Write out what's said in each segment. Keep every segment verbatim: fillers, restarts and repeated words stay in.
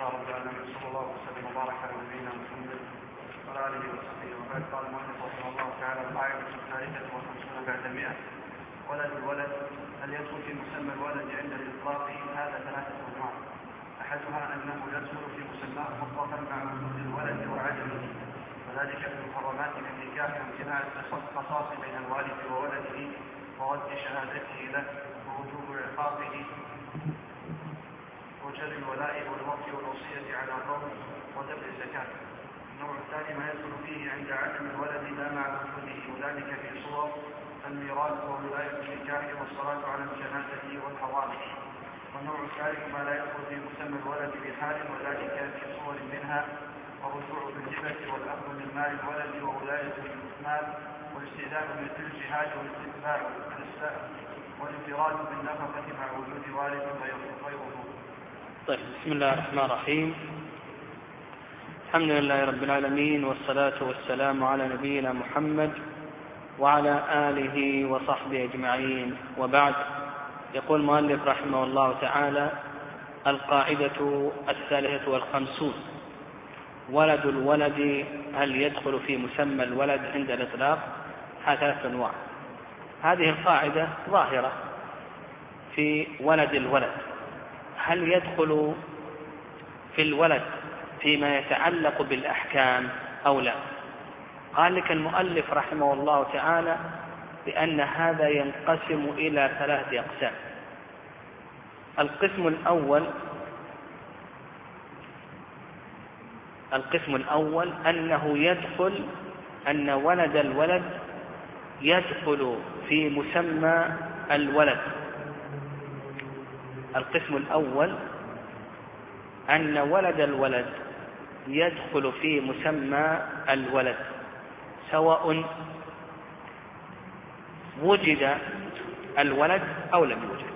لله رب العالمين، صلى الله وسلم وبارك على نبينا محمد وعلى اله وصحبه وبعد. قال المؤلف رحمه الله تعالى: القاعدة الثالثة والخمسون بعد مئة: ولد الولد هل يدخل في مسمى الولد عند الإطلاق؟ هذا ثلاثة أنواع. أحدها أنه يدخل في مسماه مطلقا مع وجود الولد وعدمه، وذلك في المحرمات من النكاح وامتناع القصاص بين الوالد وولده ورد شهادته له ووجوب عقابه وجر الولاء والوقف والوصية على الرب ودفع الزكاة. النوع الثاني ما يدخل فيه عند عدم الولد لا مع وجوده، وذلك في صور الميراث وولاية النكاح والصلاة على الجنازة والحوادث. والنوع الثالث ما لا يدخل في مسمى الولد بحال، وذلك في صور منها والرجوع بالهبة والأخذ من مال الولد وولاية المال والاستئذان في الجهاد والاستتباع والانفراد بالنفقة مع وجود والد غيره. طيب، بسم الله الرحمن الرحيم. الحمد لله رب العالمين، والصلاة والسلام على نبينا محمد وعلى آله وصحبه أجمعين، وبعد. يقول المؤلف رحمه الله تعالى: القاعدة الثالثة والخمسون: ولد الولد هل يدخل في مسمى الولد عند الإطلاق؟ ثلاثة أنواع. هذه القاعدة ظاهرة في ولد الولد، هل يدخل في الولد فيما يتعلق بالأحكام أو لا؟ قال لك المؤلف رحمه الله تعالى بأن هذا ينقسم إلى ثلاثة أقسام. القسم الأول القسم الأول أنه يدخل أن ولد الولد يدخل في مسمى الولد. القسم الأول أن ولد الولد يدخل في مسمى الولد سواء وجد الولد أو لم يوجد.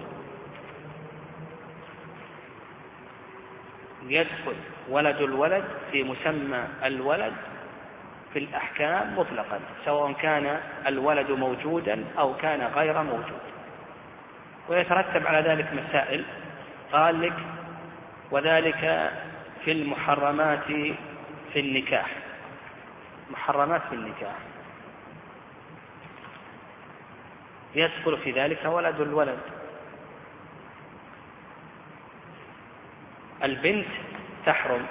يدخل ولد الولد في مسمى الولد في الأحكام مطلقا، سواء كان الولد موجودا أو كان غير موجود. ويترتب على ذلك مسائل، قال لك: وذلك في المحرمات في النكاح. محرمات في النكاح يدخل في ذلك ولد الولد. البنت تحرم،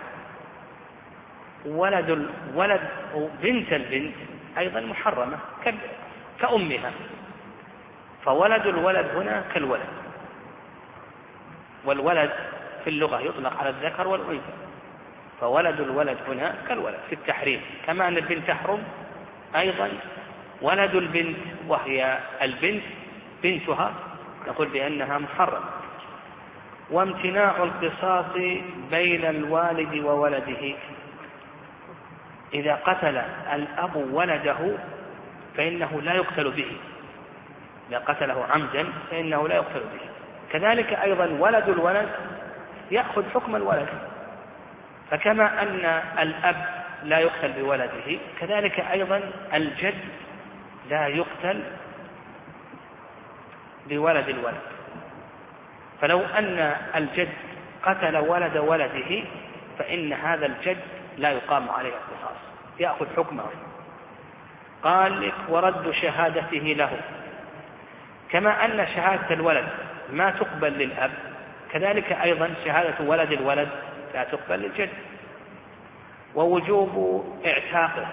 ولد الولد بنت البنت أيضا محرمة كأمها، فولد الولد هنا كالولد. والولد في اللغة يطلق على الذكر والأنثى، فولد الولد هنا كالولد في التحريم، كما أن البنت تحرم أيضا ولد البنت وهي البنت بنتها نقول بأنها محرمة. وامتناع القصاص بين الوالد وولده: إذا قتل الأب ولده فإنه لا يقتل به، إذا قتله عمدا فإنه لا يقتل به. كذلك أيضا ولد الولد يأخذ حكم الولد، فكما أن الأب لا يقتل بولده كذلك أيضا الجد لا يقتل بولد الولد. فلو أن الجد قتل ولد ولده فإن هذا الجد لا يقام عليه القصاص، يأخذ حكمه. قال لك: ورد شهادته له، كما أن شهادة الولد ما تقبل للأب كذلك أيضا شهادة ولد الولد لا تقبل للجد. ووجوب اعتاقه،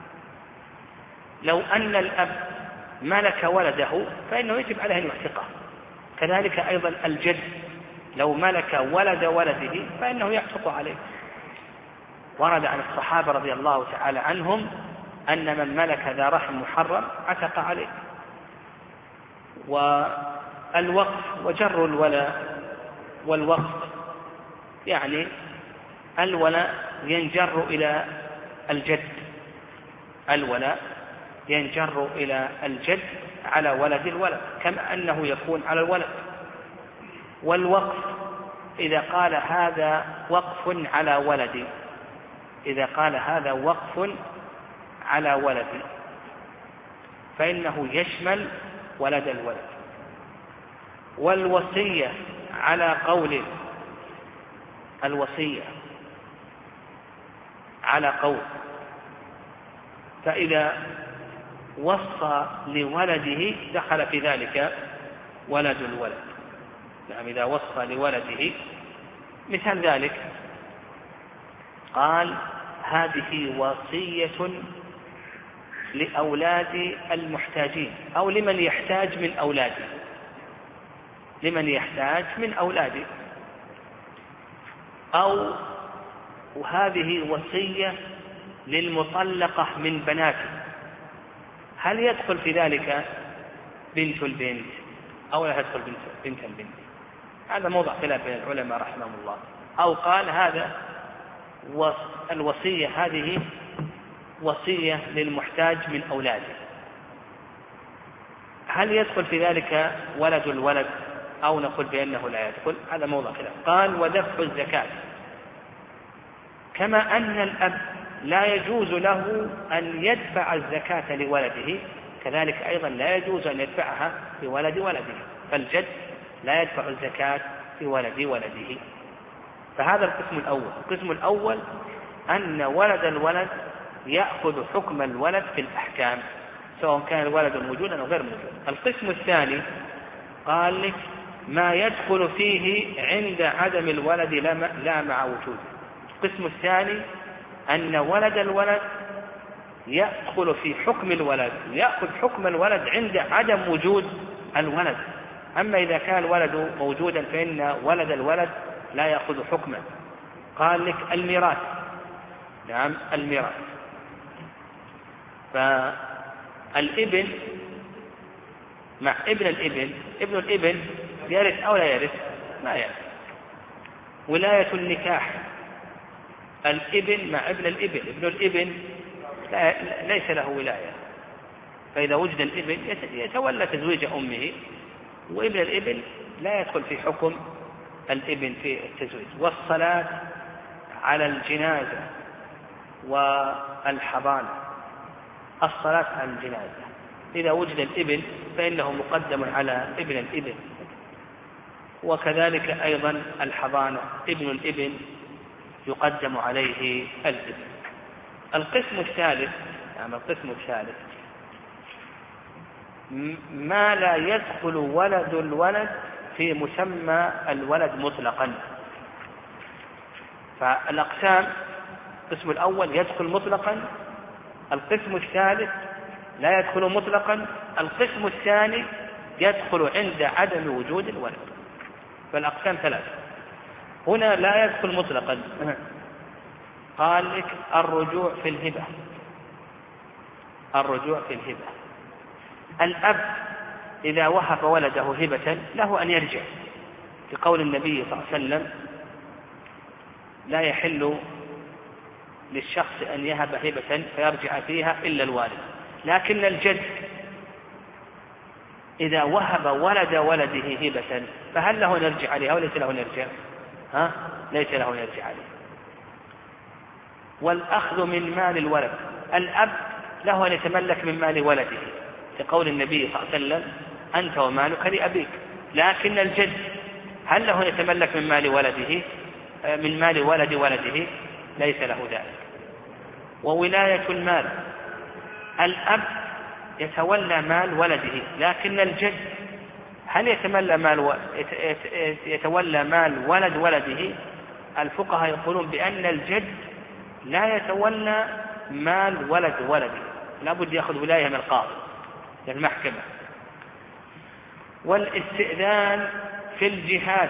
لو أن الأب ملك ولده فإنه يجب عليه أن يعتقه، كذلك أيضا الجد لو ملك ولد ولده فإنه يعتق عليه. ورد عن الصحابة رضي الله تعالى عنهم أن من ملك ذا رحم محرم عتق عليه. والوقف وجر الولاء والوقف، يعني الولاء ينجر إلى الجد، الولاء ينجر إلى الجد على ولد الولد كما أنه يكون على الولد. والوقف إذا قال هذا وقف على ولدي، إذا قال هذا وقف على ولدي فإنه يشمل ولد الولد. والوصية على قول الوصية على قول. فإذا وصى لولده دخل في ذلك ولد الولد. نعم، إذا وصى لولده، مثال ذلك قال هذه وصية لأولاد المحتاجين، أو لمن يحتاج من أولاده، لمن يحتاج من أولاده، أو وهذه وصية للمطلقة من بناته. هل يدخل في ذلك بنت البنت أو لا تدخل بنت, بنت البنت؟ هذا موضع خلاف بين العلماء رحمهم الله. أو قال هذا الوصية هذه وصية للمحتاج من أولاده، هل يدخل في ذلك ولد الولد أو نقول بأنه لا يدخل؟ هذا موضع خلاف. قال ودفع الزكاة، كما أن الأب لا يجوز له أن يدفع الزكاة لولده، كذلك أيضا لا يجوز أن يدفعها لولد ولده، فالجد لا يدفع الزكاة لولد ولده. فهذا القسم الأول. القسم الأول أن ولد الولد يأخذ حكم الولد في الأحكام، سواء كان الولد موجودا أو غير موجود. القسم الثاني قال لك ما يدخل فيه عند عدم الولد لا مع وجوده. القسم الثاني أن ولد الولد يدخل في حكم الولد، يأخذ حكم الولد عند عدم وجود الولد. أما إذا كان الولد موجودا فإن ولد الولد لا يأخذ حكمه. قال لك الميراث، نعم الميراث، فالابن مع ابن الابن، ابن الابن يرث أو لا يرث؟ ما يرث. ولاية النكاح، الابن مع ابن الابن، ابن الابن ليس له ولاية، فإذا وجد الابن يتولى تزويج أمه، وابن الابن لا يدخل في حكم الابن في التزويج. والصلاة على الجنازة والحضانة، الصلاة على الجنازة إذا وجد الابن فإنه مقدم على ابن الابن، وكذلك أيضا الحضانة، ابن الابن يقدم عليه الابن. القسم الثالث، يعني القسم الثالث ما لا يدخل ولد الولد في مسمى الولد مطلقا. فالأقسام: القسم الأول يدخل مطلقا، القسم الثالث لا يدخل مطلقا، القسم الثاني يدخل عند عدم وجود الولد. فالأقسام ثلاثة. هنا لا يدخل مطلقا، قال لك الرجوع في الهبة، الرجوع في الهبة. الأب إذا وهب ولده هبة له أن يرجع، لقول النبي صلى الله عليه وسلم: لا يحل للشخص أن يهب هبة فيرجع فيها إلا الوالد. لكن الجد إذا وهب ولد ولده هبة فهل له أن يرجع عليها أو ليس له أن يرجع؟ ها؟ ليس له أن يرجع عليها. والأخذ من مال الولد، الأب له أن يتملك من مال ولده، لقول النبي صلى الله عليه وسلم: أنت ومالك لأبيك. لكن الجد هل له أن يتملك من مال ولده من مال ولد ولده؟ ليس له ذلك. وولاية المال، الأب يتولى مال ولده، لكن الجد هل يتولى مال و... يتولى مال ولد ولده؟ الفقهاء يقولون بأن الجد لا يتولى مال ولد ولده، لا بد يأخذ ولاية من القاضي للمحكمة. والاستئذان في الجهاد،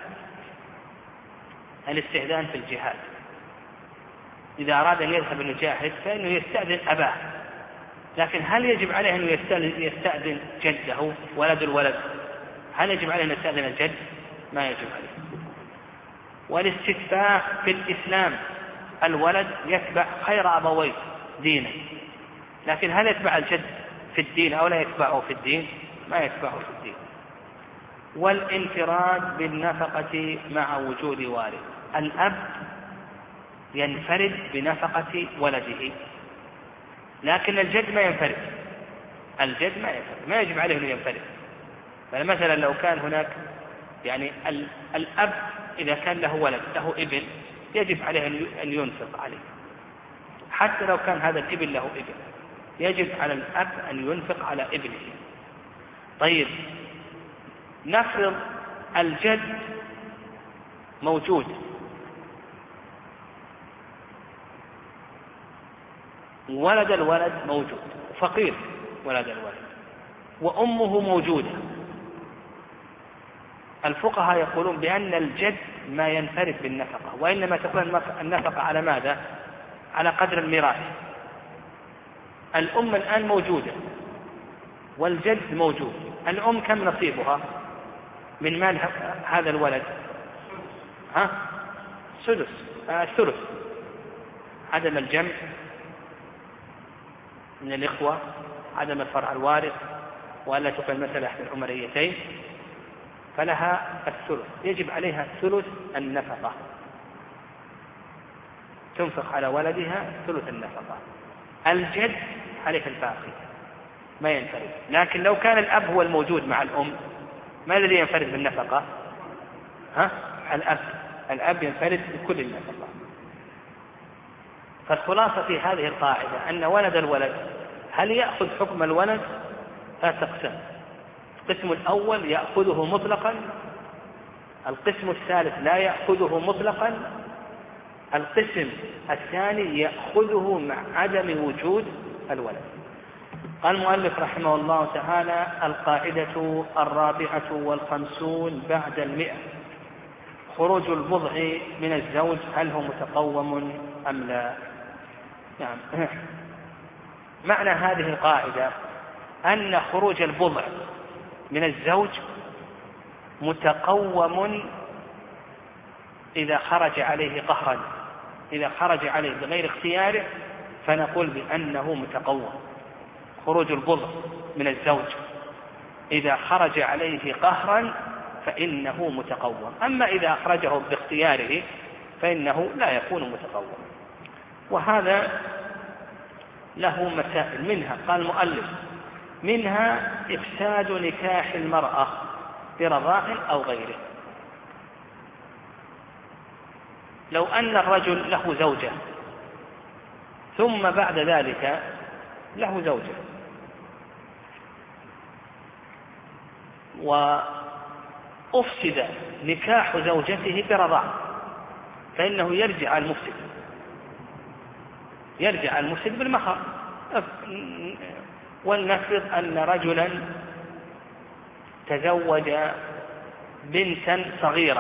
الاستئذان في الجهاد إذا أراد أن يذهب المجاهد فإنه يستأذن أباه، لكن هل يجب عليه أن يستأذن جده ولد الولد؟ هل يجب عليه أن يستأذن الجد؟ ما يجب عليه. والاستتباع في الإسلام، الولد يتبع خير أبويه دينه، لكن هل يتبع الجد في الدين أو لا يتبعه في الدين؟ ما يتبعه في الدين. والانفراد بالنفقة مع وجود والد، الأب ينفرد بنفقة ولده، لكن الجد ما ينفرد، الجد ما ينفرد، ما يجب عليه أن ينفرد. فمثلا لو كان هناك يعني الأب إذا كان له ولد له ابن يجب عليه أن ينفق عليه، حتى لو كان هذا الابن له ابن يجب على الأب أن ينفق على ابنه. طيب نفرض الجد موجود ولد الولد موجود، فقير ولد الولد، وأمه موجودة. الفقهاء يقولون بأن الجد ما ينفرد بالنفقة، وإنما تكون النفقة على ماذا؟ على قدر الميراث. الأم الآن موجودة والجد موجود، الأم كم نصيبها من مال هذا الولد؟ ها؟ سدس الثلث. عدم الجمع من الإخوة، عدم الفرع الوارث، وألا تقل مثل إحدى العمريتين، فلها الثلث، يجب عليها ثلث النفقة، تنفق على ولدها ثلث النفقة. الجد عليه الباقي ما ينفرد. لكن لو كان الأب هو الموجود مع الأم، ما الذي ينفرد بالنفقة؟ ها؟ الأب الأب ينفرد بكل النفقة. فالخلاصة في هذه القاعدة أن ولد الولد هل يأخذ حكم الولد؟ فتقسم. القسم الأول يأخذه مطلقا، القسم الثالث لا يأخذه مطلقا، القسم الثاني يأخذه مع عدم وجود الولد. قال المؤلف رحمه الله تعالى: القاعدة الرابعة والخمسون بعد المئة: خروج البضع من الزوج هل هو متقوم أم لا؟ نعم. معنى هذه القاعدة أن خروج البضع من الزوج متقوم إذا خرج عليه قهرا. إذا خرج عليه بغير اختياره فنقول بأنه متقوم. خروج البضع من الزوج إذا خرج عليه قهرا فإنه متقوم، أما إذا أخرجه باختياره فإنه لا يكون متقوم. وهذا له مسائل، منها قال المؤلف: منها إفساد نكاح المرأة برضاع أو غيره. لو أن الرجل له زوجة ثم بعد ذلك له زوجة وأفسد نكاح زوجته برضاع، فإنه يرجع المفسد يرجع المفسد بالمهر. ولنفرض أن رجلا تزوج بنتا صغيرة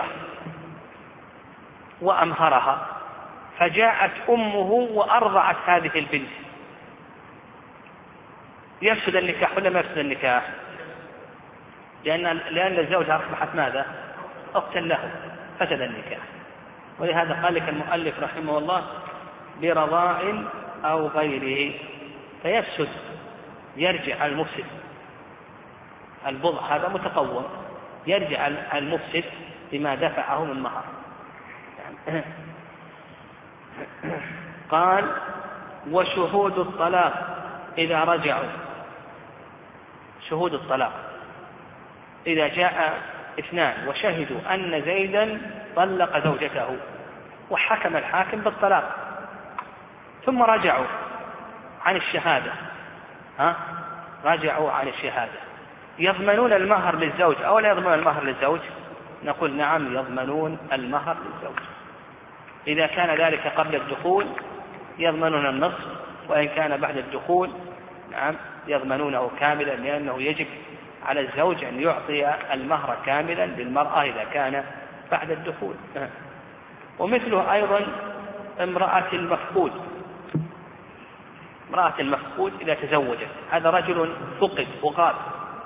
وأمهرها، فجاءت أمه وأرضعت هذه البنت، يفسد النكاح ولا ما يفسد النكاح؟ لأن لأن الزوجة أصبحت ماذا؟ أختا له، فسد النكاح. ولهذا قال لك المؤلف رحمه الله: برضاع أو غيره، فيفسد، يرجع المفسد. البضع هذا متقوم، يرجع المفسد بما دفعه من مهر. قال: وشهود الطلاق إذا رجعوا. شهود الطلاق إذا جاء اثنان وشهدوا أن زيدا طلق زوجته وحكم الحاكم بالطلاق ثم رجعوا عن الشهادة، ها؟ رجعوا عن الشهادة، يضمنون المهر للزوج أو لا يضمنون المهر للزوج؟ نقول نعم، يضمنون المهر للزوج. إذا كان ذلك قبل الدخول يضمنون النصف، وإن كان بعد الدخول نعم يضمنونه كاملا، لأنه يجب على الزوج أن يعطي المهر كاملا للمرأة إذا كان بعد الدخول. ومثله أيضا امرأة المفقود. امرأة المفقود إذا تزوجت، هذا رجل فقد وغاب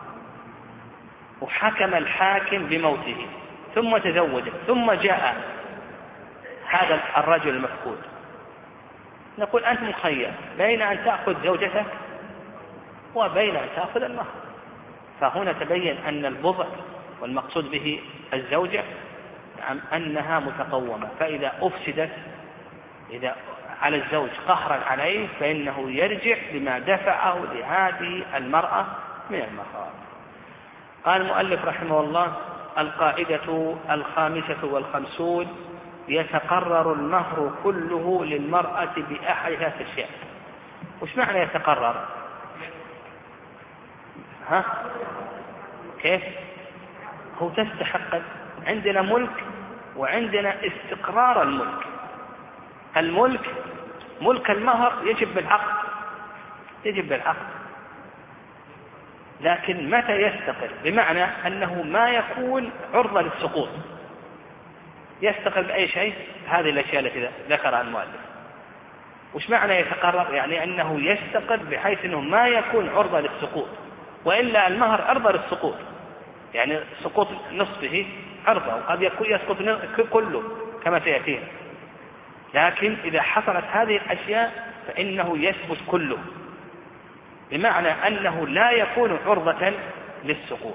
وحكم الحاكم بموته ثم تزوجت ثم جاء هذا الرجل المفقود، نقول أنت مخير بين أن تأخذ زوجتك وبين أن تأخذ المهر. فهنا تبين أن البضع والمقصود به الزوجة نعم أنها متقومة، فإذا أفسدت إذا على الزوج قهرا عليه فإنه يرجع بما دفعه لهذه المرأة من المهر. قال المؤلف رحمه الله: القاعدة الخامسة والخمسون يتقرر المهر كله للمرأة بأحد ثلاث أشياء. وش معنى يتقرر؟ ها؟ كيف؟ هو تستحق. عندنا ملك وعندنا استقرار الملك. الملك ملك المهر يجب بالعقد، يجب بالعقد، لكن متى يستقر؟ بمعنى أنه ما يكون عرضة للسقوط. يستقر بأي شيء؟ هذه الأشياء التي ذكرها المؤلف. وش معنى يتقرر؟ يعني أنه يستقر بحيث أنه ما يكون عرضة للسقوط، وإلا المهر عرضة للسقوط، يعني سقوط نصفه عرضة، وقد يكون يسقط كله كما سيأتينا. لكن إذا حصلت هذه الأشياء فإنه يثبت كله، بمعنى أنه لا يكون عرضة للسقوط.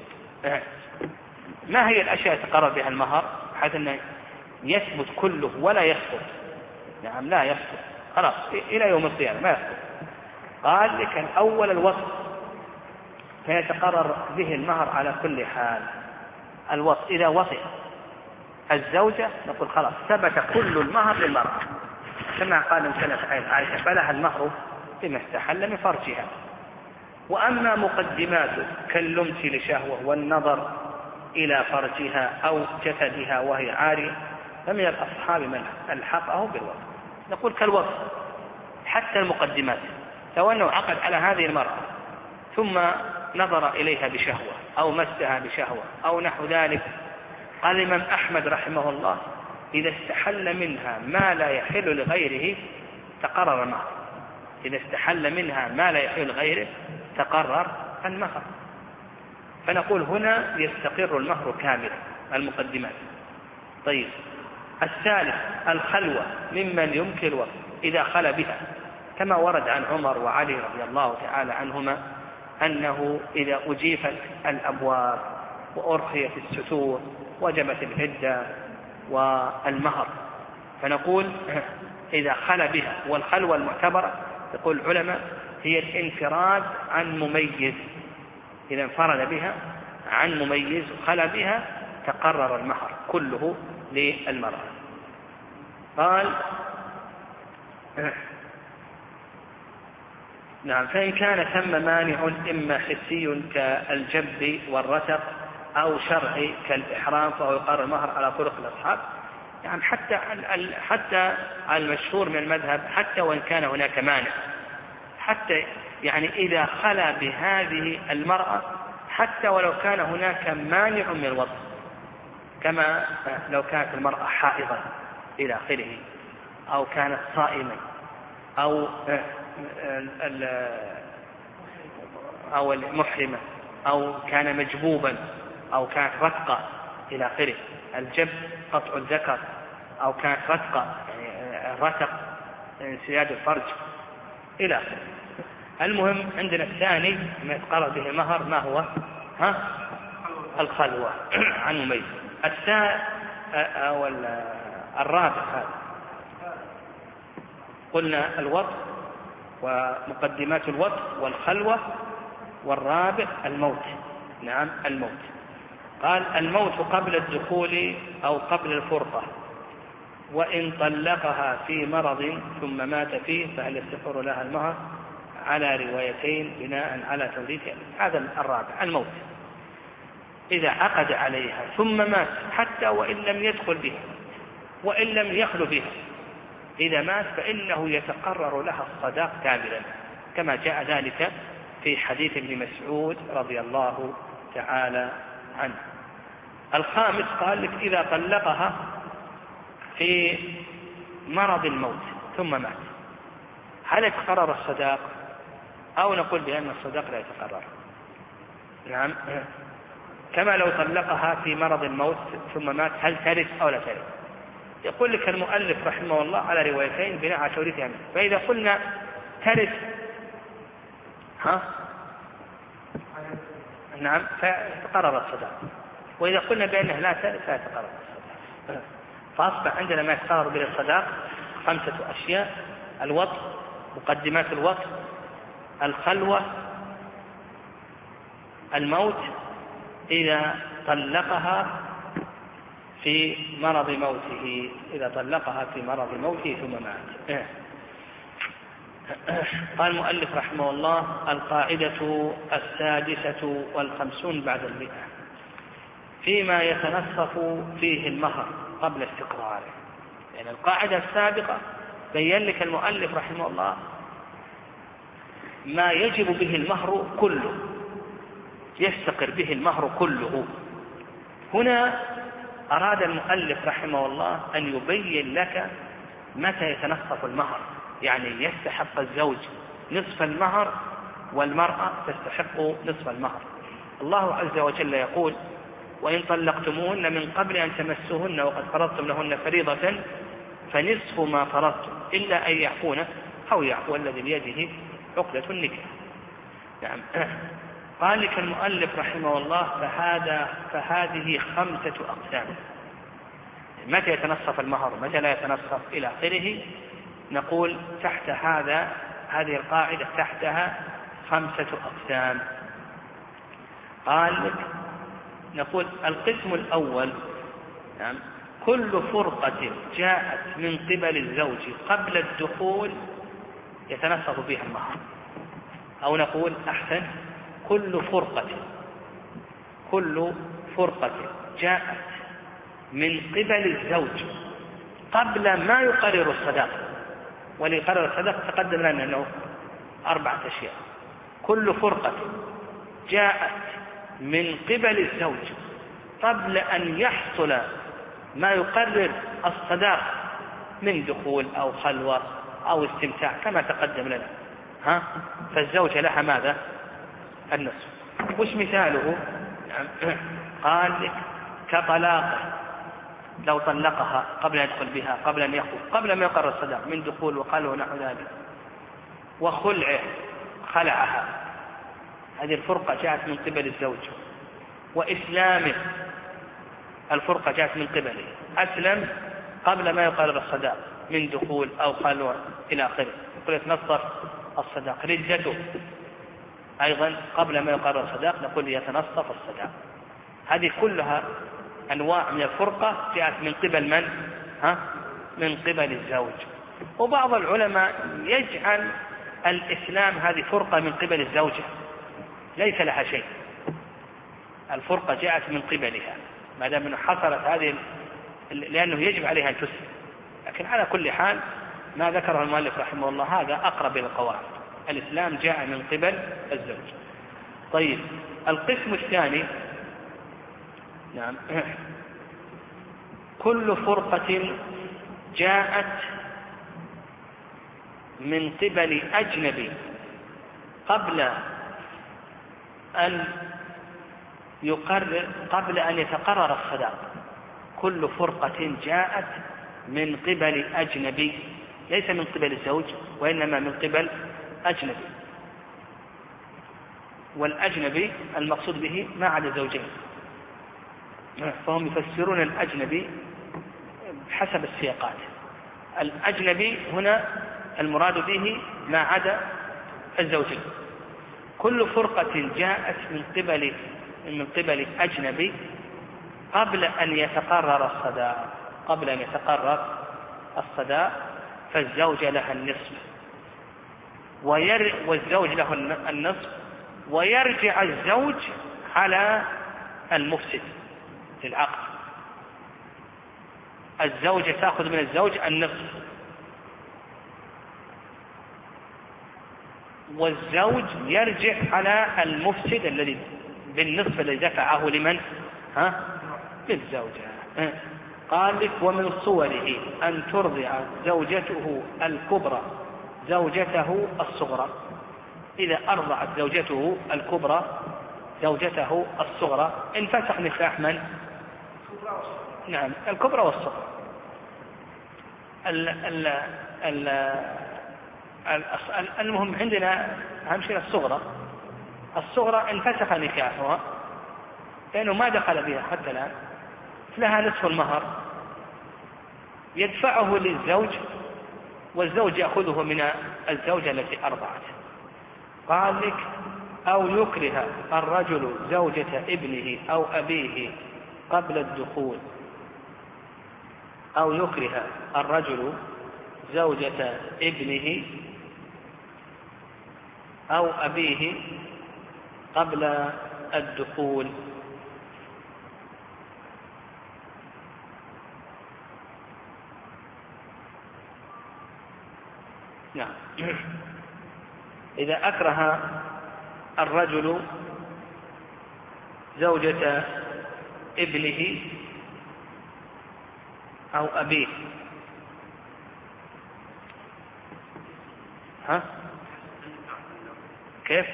ما هي الأشياء يتقرر بها المهر حيث أنه يثبت كله ولا يسقط؟ نعم لا يسقط، خلاص إلى يوم القيامة ما يسقط. قال لك الأول الوصف، فيتقرر به المهر على كل حال. الوصف إذا وصف الزوجة نقول خلاص ثبت كل المهر للمرأة، كما قال مثلا عائشة فلها المهر بما استحل من فرجها. وأما مقدماته كاللمس لشهوة والنظر إلى فرجها أو جسدها وهي عارية فمن الأصحاب من ألحقه بالوصف. نقول كالوصف حتى المقدمات، لو أنه عقد على هذه المرأة ثم نظر إليها بشهوة أو مسها بشهوة أو نحو ذلك، قال الإمام أحمد رحمه الله إذا استحل منها ما لا يحل لغيره تقرر المهر. إذا استحل منها ما لا يحل لغيره تقرر المهر. فنقول هنا يستقر المهر كاملا المقدمات. طيب الثالث الخلوة ممن يمكن الوصف إذا خلى بها، كما ورد عن عمر وعلي رضي الله تعالى عنهما أنه إذا أجيفت الأبواب وأرخيت الستور وجبت العدة والمهر. فنقول إذا خلى بها، والخلوة المعتبرة يقول العلماء هي الانفراد عن مميز. إذا انفرد بها عن مميز وخلى بها تقرر المهر كله للمرأة. قال نعم فإن كان ثم مانع إما حسي كالجب والرتق أو شرعي كالإحرام فهو يقرر المهر على طرق الأصحاب. يعني حتى حتى المشهور من المذهب حتى وإن كان هناك مانع، حتى يعني إذا خلا بهذه المرأة حتى ولو كان هناك مانع من الوضع، كما لو كانت المرأة حائضا إلى آخره، أو كانت صائمة، أو أو المحرمة، أو كان مجبوبا، أو كانت رتقة إلى آخره. الجب قطع الذكر، أو كانت رتقة يعني رتق انسياد الفرج إلى آخره. المهم عندنا الثاني ما يتقرر به المهر ما هو؟ ها؟ الخلوة عن مميز. الثالث أو الرابع هذا قلنا الوطء ومقدمات الوطء والخلوة، والرابع الموت. نعم الموت. قال الموت قبل الدخول أو قبل الفرقة، وإن طلقها في مرض ثم مات فيه فهل يستقر لها المهر؟ على روايتين بناء على توريثها. هذا الرابع الموت. إذا عقد عليها ثم مات حتى وإن لم يدخل بها وإن لم يخلو بها، إذا مات فإنه يتقرر لها الصداق كاملا كما جاء ذلك في حديث ابن مسعود رضي الله تعالى عنه. الخامس قال لك إذا طلقها في مرض الموت ثم مات هل يتقرر الصداق أو نقول بأن الصداق لا يتقرر؟ نعم كما لو طلقها في مرض الموت ثم مات هل ترث أو لا ترث؟ يقول لك المؤلف رحمه الله على روايتين بناء على توريثها. فإذا قلنا ترث ها نعم فتقرر الصداق، وإذا قلنا بأنه لا ترث لا يتقرر الصداق. فأصبح عندنا ما يتقرر به الصداق خمسة أشياء: الوطء، مقدمات الوطء، الخلوة، الموت إذا طلقها في مرض موته، إذا طلقها في مرض موته ثم مات. قال المؤلف رحمه الله: القاعدة السادسة والخمسون بعد المئة فيما يتنصف فيه المهر قبل استقراره. يعني القاعدة السابقة بين لك المؤلف رحمه الله ما يجب به المهر كله، يستقر به المهر كله. هنا أراد المؤلف رحمه الله أن يبين لك متى يتنصف المهر، يعني يستحق الزوج نصف المهر والمرأة تستحق نصف المهر. الله عز وجل يقول: وإن طلقتموهن من قبل أن تمسوهن وقد فرضتم لهن فريضة فنصف ما فرضتم إلا أن يعفون أو يعفو الذي بيده عقدة النكاح. نعم. قال لك المؤلف رحمه الله: فهذا فهذه خمسة أقسام. متى يتنصف المهر متى لا يتنصف إلى آخره. نقول تحت هذا هذه القاعدة تحتها خمسة أقسام. قال لك نقول القسم الأول: نعم، كل فرقة جاءت من قبل الزوج قبل الدخول يتنصف بها المهر. أو نقول أحسن: كل فرقة كل فرقة جاءت من قبل الزوج قبل ما يقرر الصداق. وليقرر الصداق تقدم لنا أنه أربعة أشياء. كل فرقة جاءت من قبل الزوج قبل أن يحصل ما يقرر الصداق من دخول أو خلوة أو استمتاع كما تقدم لنا، ها؟ فالزوجة لها ماذا؟ النصف. وش مثاله؟ قال لك كطلاقه، لو طلقها قبل أن يدخل بها قبل أن يخطب قبل ما يقرر الصداق من دخول وخلوة نحو ذلك. وخلعه، خلعها، هذه الفرقة جاءت من قبل الزوج. وإسلامه، الفرقة جاءت من قبله، أسلم قبل ما يقرر الصداق من دخول أو خلوة إلى آخره، يقول يتنصف الصداق. ردته أيضا قبل ما يقرر الصداق نقول يتنصف الصداق. هذه كلها أنواع من الفرقة جاءت من قبل من؟ ها؟ من قبل الزوج. وبعض العلماء يجعل الإسلام هذه فرقة من قبل الزوجة ليس لها شيء، الفرقة جاءت من قبلها ما دام أنه حصلت هذه، لأنه يجب عليها أن تسلم. لكن على كل حال ما ذكره المؤلف رحمه الله هذا أقرب إلى القواعد، الإسلام جاء من قبل الزوج. طيب القسم الثاني: نعم، كل فرقة جاءت من قبل أجنبي قبل أن يقرر قبل أن يتقرر الصداق. كل فرقة جاءت من قبل أجنبي، ليس من قبل الزوج وإنما من قبل أجنبي. والأجنبي المقصود به ما عدا زوجين، فهم يفسرون الأجنبي حسب السياقات. الأجنبي هنا المراد به ما عدا الزوجين. كل فرقة جاءت من قبل من قبل أجنبي قبل أن يتقرر الصداق قبل أن يتقرر الصداق فالزوجة لها النصف وير والزوج له النصف، ويرجع الزوج على المفسد للعقد. الزوجة تأخذ من الزوج النصف والزوج يرجع على المفسد الذي بالنصف الذي دفعه لمن؟ ها؟ للزوجة. قال لك ومن صوره أن ترضع زوجته الكبرى زوجته الصغرى. إذا أرضعت زوجته الكبرى زوجته الصغرى انفسخ نكاح من؟ نعم، الكبرى والصغرى. ال ال ال المهم عندنا أهم شيء الصغرى. الصغرى انفسخ نكاحها لأنه ما دخل بها حتى الآن، لها نصف المهر يدفعه للزوج والزوج يأخذه من الزوجة التي أرضعت. قال لك أو يكره الرجل زوجة ابنه أو أبيه قبل الدخول أو يكره الرجل زوجة ابنه أو أبيه قبل الدخول. نعم. إذا أكره الرجل زوجة ابنه أو أبيه، ها؟ كيف؟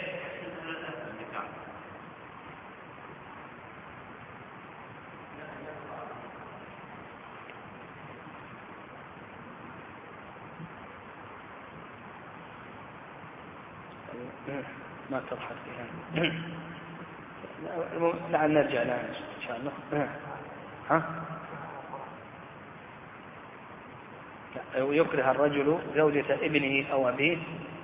ما تضحك فيها. لعل نرجع لها إن شاء الله. ها؟ يكره الرجل زوجة ابنه أو أبيه.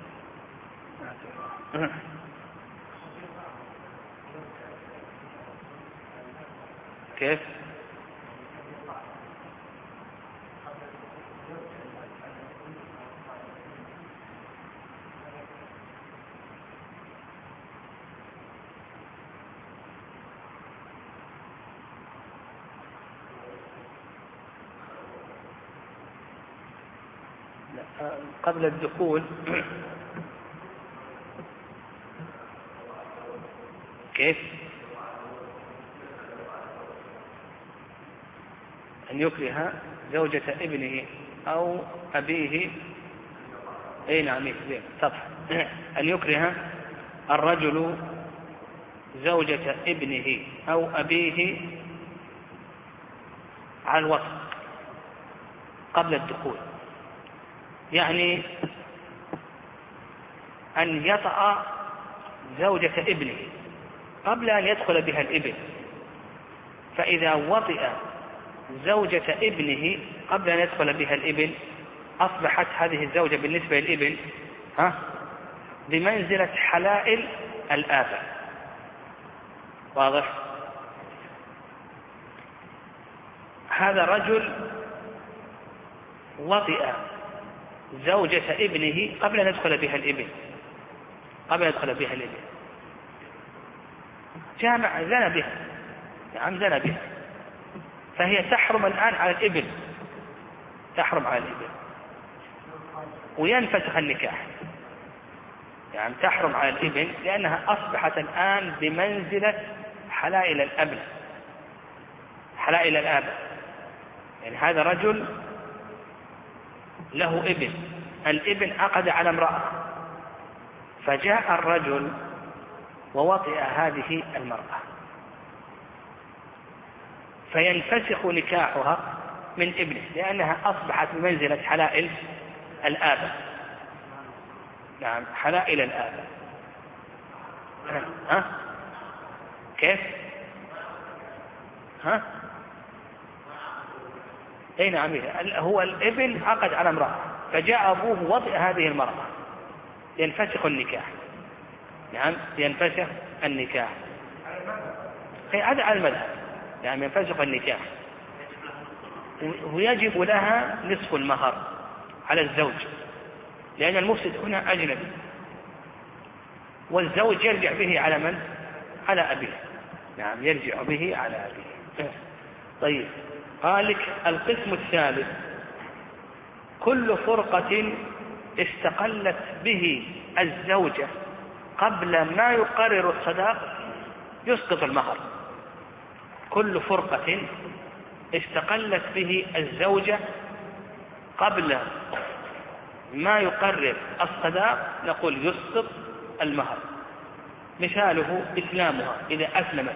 كيف؟ قبل الدخول كيف؟ أن يكره زوجة ابنه أو أبيه. أي نعم صح. أن يكره الرجل زوجة ابنه أو أبيه على الوصف قبل الدخول، يعني أن يطأ زوجة ابنه قبل أن يدخل بها الابن، فإذا وطئ زوجة ابنه قبل أن يدخل بها الابن أصبحت هذه الزوجة بالنسبة للابن ها بمنزلة حلائل الآباء. واضح؟ هذا رجل وطئ زوجة ابنه قبل أن يدخل بها الابن قبل أن يدخل بها الابن جامع زنى بها، نعم زنى بها، فهي تحرم الآن على الابن، تحرم على الابن وينفسخ النكاح. يعني تحرم على الابن لأنها أصبحت الآن بمنزلة حلائل الأب، حلائل الآب. يعني هذا رجل له ابن، الابن عقد على امرأة، فجاء الرجل ووطئ هذه المرأة، فينفسخ نكاحها من ابنه لأنها أصبحت بمنزلة حلائل الآب. نعم حلائل الآب. ها كيف؟ ها أي نعم، هو الابن عقد على امرأة فجاء أبوه وطئ هذه المرأة، ينفسخ النكاح. نعم ينفسخ النكاح، أي هذا على المذهب، يعني ينفسخ النكاح ويجب لها نصف المهر على الزوج، لأن المفسد هنا أجنبي، والزوج يرجع به على من؟ على أبيه. نعم يرجع به على أبيه. طيب قال لك القسم الثالث: كل فرقة استقلت به الزوجة قبل ما يقرر الصداق يسقط المهر. كل فرقة استقلت به الزوجة قبل ما يقرر الصداق نقول يسقط المهر. مثاله إسلامها، إذا أسلمت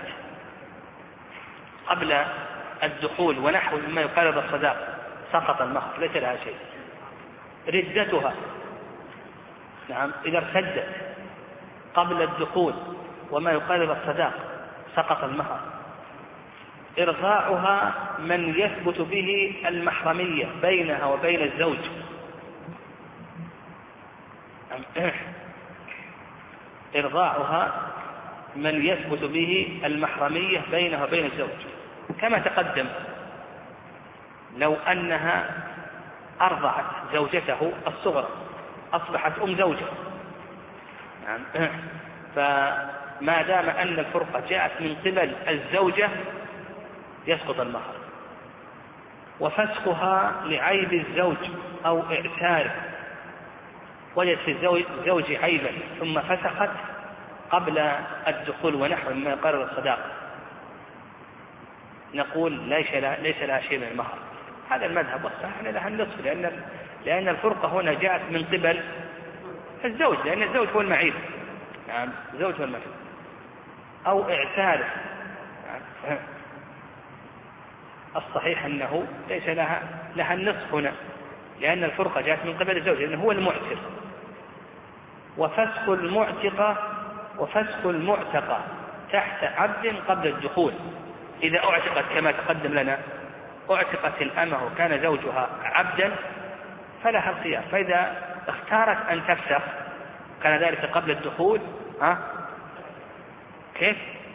قبل الدخول ونحو مما يقرر الصداق سقط المهر، ليس لها شيء. ردتها، نعم إذا ارتدت قبل الدخول وما يقرر الصداق سقط المهر. إرضاعها من يثبت به المحرمية بينها وبين الزوج، إرضاعها من يثبت به المحرمية بينها وبين الزوج كما تقدم. لو أنها أرضعت زوجته الصغرى أصبحت أم زوجة، يعني فما دام أن الفرقة جاءت من قبل الزوجة يسقط المهر. وفسخها لعيب الزوج أو إعساره، وجد في الزوج عيبا ثم فسخت قبل الدخول ونحو ما يقرر الصداقة، نقول ليس ليس لها شيء من المهر. هذا المذهب والصحيح لها النصف، لأن لأن الفرقة هنا جاءت من قبل الزوج، لأن الزوج هو المعيب، نعم الزوج هو المعيب أو إعساره. نعم. الصحيح أنه ليس لها لها النصف هنا، لأن الفرقة جاءت من قبل الزوج لأنه هو المعتق. وفسخ المعتقة وفسخ المعتقة تحت عبد قبل الدخول، إذا أعتقت كما تقدم لنا، أعتقت الأمة وكان زوجها عبدا فلها الخيار، فإذا اختارت أن تفسخ كان ذلك قبل الدخول، ها كيف؟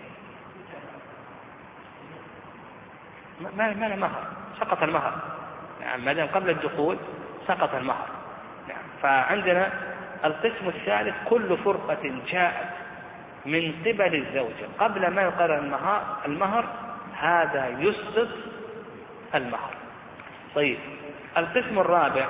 ما ما له مهر، سقط المهر. نعم ما دام قبل الدخول سقط المهر. نعم. فعندنا القسم الثالث كل فرقة جاءت من قبل الزوجة قبل ما يقرر المهر, المهر هذا يسقط المهر. طيب القسم الرابع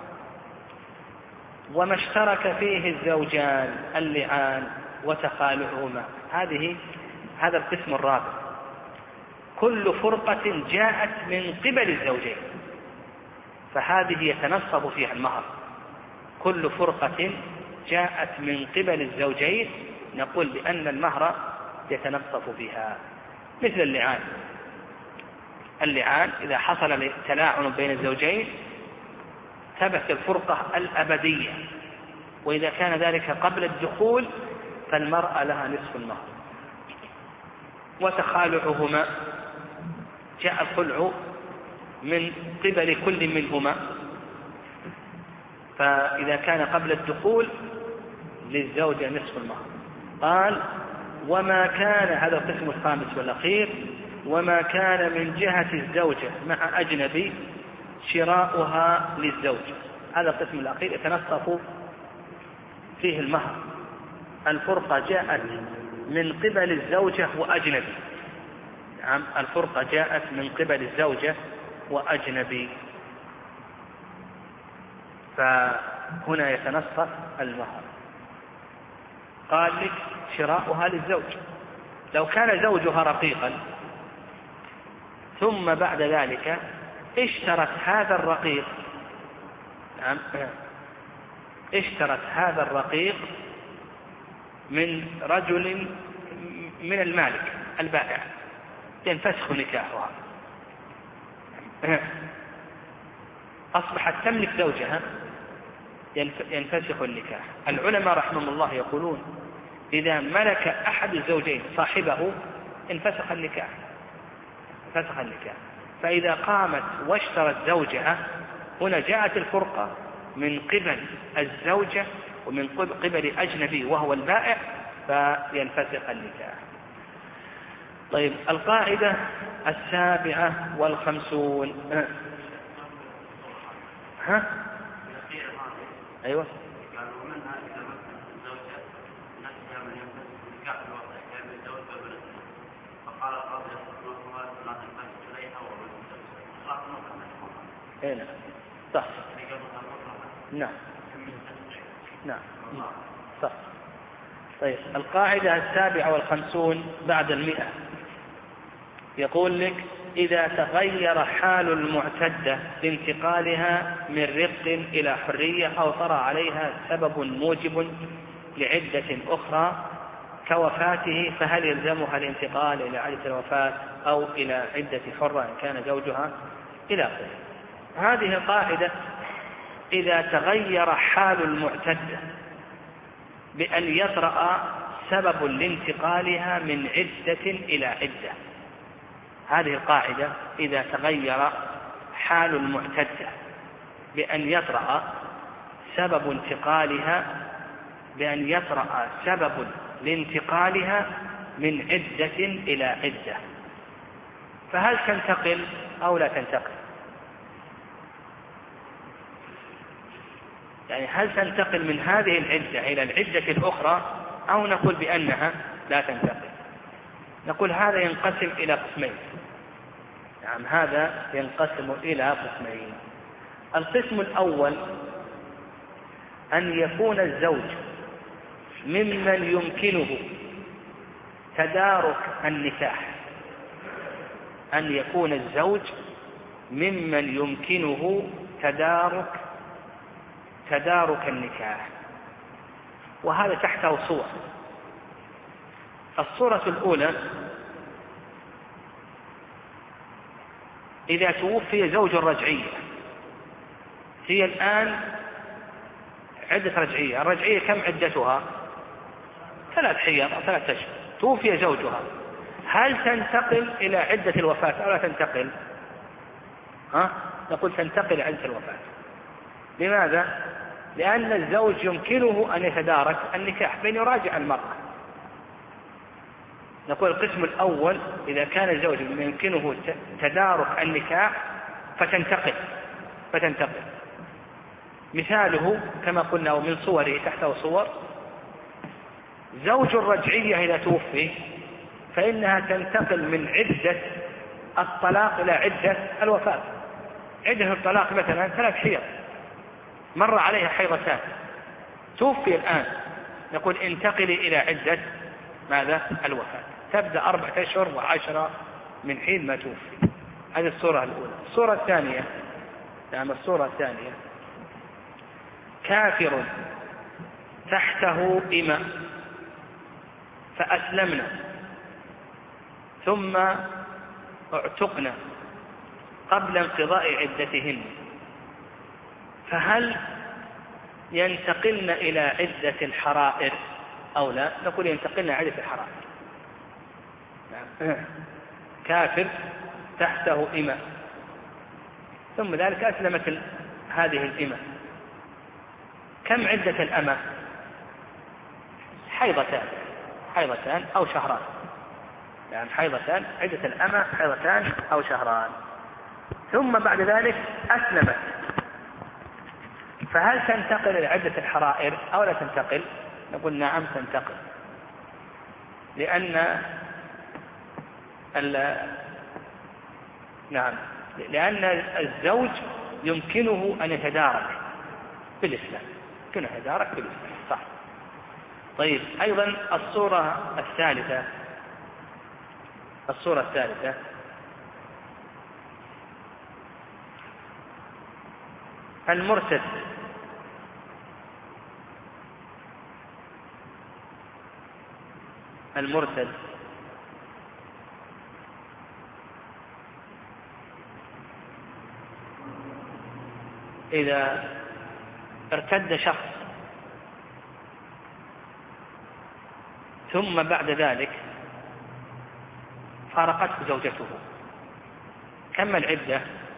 وما اشترك فيه الزوجان اللعان وتخالعهما، هذه هذا القسم الرابع كل فرقة جاءت من قبل الزوجين، فهذه يتنصب فيها المهر. كل فرقة جاءت من قبل الزوجين نقول بأن المهر يتنصف فيها، مثل اللعان. اللعان إذا حصل تلاعن بين الزوجين ثبت الفرقة الأبدية، وإذا كان ذلك قبل الدخول فالمرأة لها نصف المهر. وتخالعهما جاء الخلع من قبل كل منهما، فإذا كان قبل الدخول للزوجة نصف المهر. قال وما كان، هذا القسم الخامس والأخير، وما كان من جهة الزوجة مع أجنبي شراؤها للزوج، هذا القسم الأخير يتنصف فيه المهر. الفرقة جاءت من قبل الزوجة وأجنبي، نعم الفرقة جاءت من قبل الزوجة وأجنبي، فهنا يتنصف المهر. قال لك شراؤها للزوج، لو كان زوجها رقيقا ثم بعد ذلك اشترت هذا الرقيق، نعم اشترت هذا الرقيق من رجل من المالك البائع، ينفسخ نكاحها، أصبحت تملك زوجها ينفسخ النكاح. العلماء رحمهم الله يقولون إذا ملك أحد الزوجين صاحبه انفسخ النكاح، انفسخ النكاح. فإذا قامت واشترت زوجها هنا جاءت الفرقة من قبل الزوجة ومن قبل أجنبي وهو البائع، فينفسخ النكاح. طيب القاعدة السابعة والخمسون. ها أيوة هنا صح. نعم نعم صح. طيب القاعدة السابعة والخمسون بعد المئة يقول لك إذا تغير حال المعتدة لانتقالها من رق إلى حرية أو طرأ عليها سبب موجب لعدة أخرى كوفاته، فهل يلزمها الانتقال إلى عدة الوفاة أو إلى عدة حرة إن كان زوجها إلى آخره. هذه القاعدة إذا تغير حال المعتدة بأن يطرأ سبب لانتقالها من عدة إلى عدة، هذه القاعدة إذا تغير حال المعتدة بأن يطرأ سبب انتقالها بأن يطرأ سبب لانتقالها من عدة إلى عدة، فهل تنتقل أو لا تنتقل؟ يعني هل تنتقل من هذه العدة إلى العدة الأخرى أو نقول بأنها لا تنتقل؟ نقول هذا ينقسم إلى قسمين. نعم هذا ينقسم إلى قسمين. القسم الأول أن يكون الزوج ممن يمكنه تدارك النكاح، أن يكون الزوج ممن يمكنه تدارك تدارك النكاح، وهذا تحته صور. الصورة الأولى إذا توفي زوج الرجعية، هي الآن عدة رجعية، الرجعية كم عدتها؟ ثلاث حيض أو ثلاث أشهر، توفي زوجها، هل تنتقل إلى عدة الوفاة أو لا تنتقل؟ ها؟ نقول تنتقل إلى عدة الوفاة. لماذا؟ لأن الزوج يمكنه أن يتدارك النكاح بين يراجع المرأة. نقول القسم الأول إذا كان الزوج يمكنه تدارك النكاح فتنتقل فتنتقل مثاله كما قلنا ومن صوره تحته صور. زوج الرجعية إذا توفي فإنها تنتقل من عدة الطلاق إلى عدة الوفاة. عدة الطلاق مثلا ثلاث حيض، مر عليها حيضتان، توفي الآن، نقول انتقلي إلى عدة ماذا؟ الوفاة، تبدأ أربعة أشهر وعشرة من حين ما توفي. هذه الصورة الأولى. الصورة الثانية، نعم الصورة الثانية كافر تحته إماء فأسلمنا ثم اعتقنا قبل انقضاء عدتهن، فهل ينتقلن إلى عدة الحرائر أو لا؟ نقول ينتقلن إلى عدة الحرائر. كافر تحته إماء ثم ذلك أسلمت هذه الإماء، كم عدة الأمة؟ حيضتان حيضتان أو شهران، يعني حيضتان، عدة الأمة حيضتان أو شهران، ثم بعد ذلك أسلمت، فهل تنتقل إلى عدة الحرائر أو لا تنتقل؟ نقول نعم تنتقل، لأن نعم لأن الزوج يمكنه أن يتدارك بالإسلام، يمكنه أن يتدارك بالإسلام، صح. طيب أيضا الصورة الثالثة الصورة الثالثة المرتد. المرتد إذا ارتد شخص ثم بعد ذلك فارقته زوجته، كم العدة؟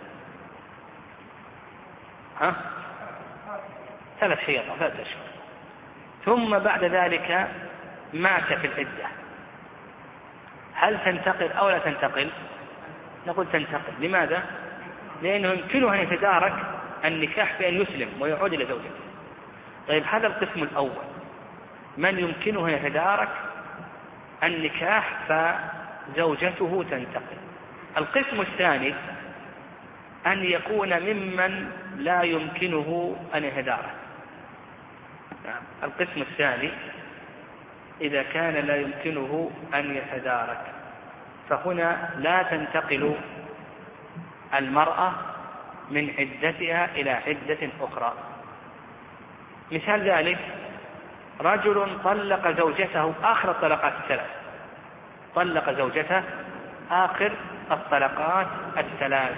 ها؟ ثلاث حيض أو ثلاث أشهر، ثم بعد ذلك مات في العدة، هل تنتقل أو لا تنتقل؟ نقول تنتقل. لماذا؟ لأنه يمكنه أن يتدارك النكاح بأن يسلم ويعود إلى زوجته. طيب هذا القسم الأول، من يمكنه أن يتدارك النكاح فزوجته تنتقل. القسم الثاني أن يكون ممن لا يمكنه أن يتدارك. نعم. القسم الثاني إذا كان لا يمكنه أن يتدارك، فهنا لا تنتقل المرأة من عدتها إلى عدة أخرى. مثال ذلك رجل طلق زوجته آخر الطلقات الثلاث، طلق زوجته آخر الطلقات الثلاث،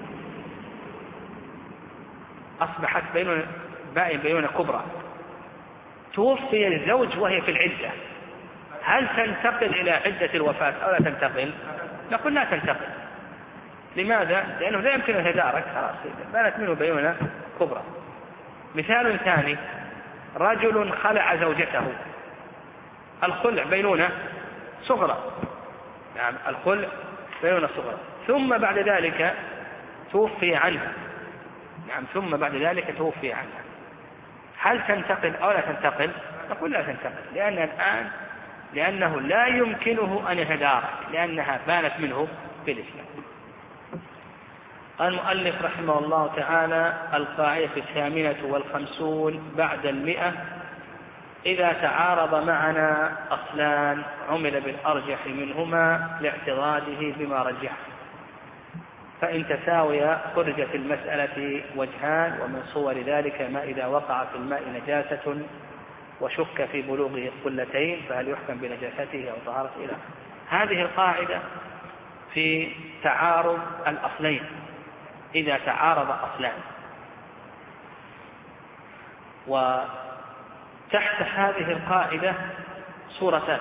أصبحت بينونة بائن بينونة كبرى، توفي الزوج وهي في العدة، هل تنتقل إلى عدة الوفاة أو لا تنتقل؟ نقول لا تنتقل. لماذا؟ لأنه لا يمكن أن يتدارك، خلاص بانت منه بينونة كبرى. مثال ثاني رجل خلع زوجته، الخلع بينونة صغرى، نعم الخلع بينونة صغرى، ثم بعد ذلك توفي عنها، نعم ثم بعد ذلك توفي عنها، هل تنتقل أو لا تنتقل؟ نقول لا تنتقل، لأن الآن لأنه لا يمكنه أن يتدارك، لأنها بانت منه في الإسلام. المؤلف رحمه الله تعالى: القاعدة الثامنة والخمسون بعد المئة: إذا تعارض معنا أصلان عمل بالأرجح منهما لاعتراضه بما رجح، فإن تساويا خرجت المسألة وجهان، ومن صور ذلك ما إذا وقع في الماء نجاسة وشك في بلوغه القلتين فهل يحكم بنجاسته أو طهارته إلى هذه القاعدة في تعارض الأصلين. إذا تعارض أصلان، وتحت هذه القاعدة صورتان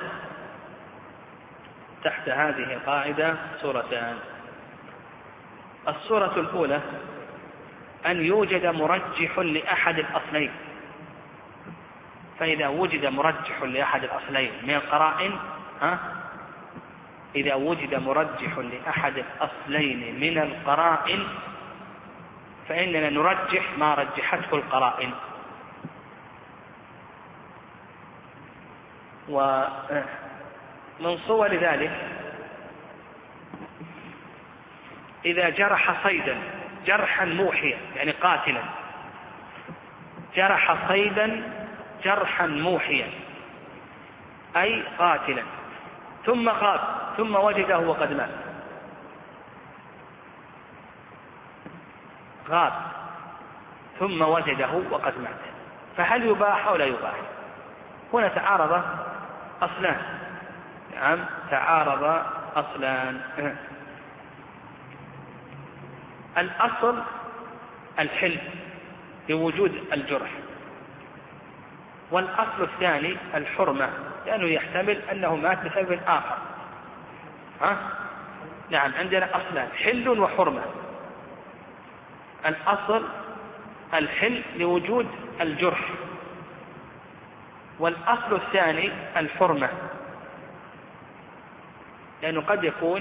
تحت هذه القاعدة صورتان الصورة الأولى أن يوجد مرجح لأحد الأصلين، فإذا وجد مرجح لأحد الأصلين من القرائن ها إذا وجد مرجح لأحد الأصلين من القرائن فإننا نرجح ما رجحته القرائن. ومن صور ذلك إذا جرح صيدا جرحا موحيا، يعني قاتلا، جرح صيدا جرحا موحيا أي قاتلا، ثم غاب ثم وجده وقد مات، غاب ثم وجده وقد مات، فهل يباح أو لا يباح؟ هنا تعارض أصلان. نعم، تعارض أصلان. الأصل الحل لوجود الجرح، والأصل الثاني الحرمة لأنه يحتمل أنه مات بسبب آخر. ها؟ نعم، عندنا أصلان حل وحرمة. الأصل الحل لوجود الجرح، والأصل الثاني الحرمة لأنه قد يكون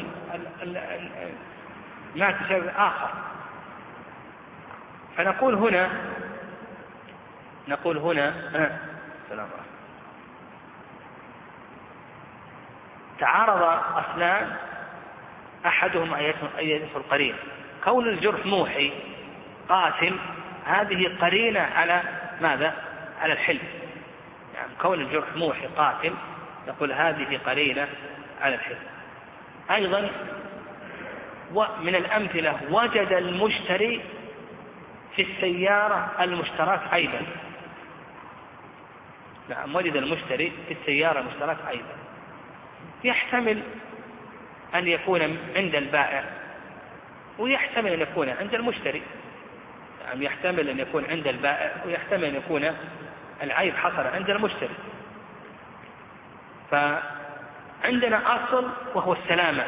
مات بسبب آخر. فنقول هنا نقول هنا آه. السلام عليكم. تعارض أصلان أحدهما أيته القرين. كون الجرح موحي قاتل هذه قرينة على ماذا؟ على الحل. يعني كون الجرح موحي قاتل نقول هذه قرينة على الحل. أيضا ومن الأمثلة وجد المشتري في السيارة المشترات عيبا. نعم، وجد المشتري في السيارة المشترات عيبا، يحتمل أن يكون عند البائع ويحتمل أن يكون عند المشتري. نعم، يحتمل أن يكون عند البائع ويحتمل أن يكون العيب حصل عند المشتري. فعندنا أصل وهو السلامة،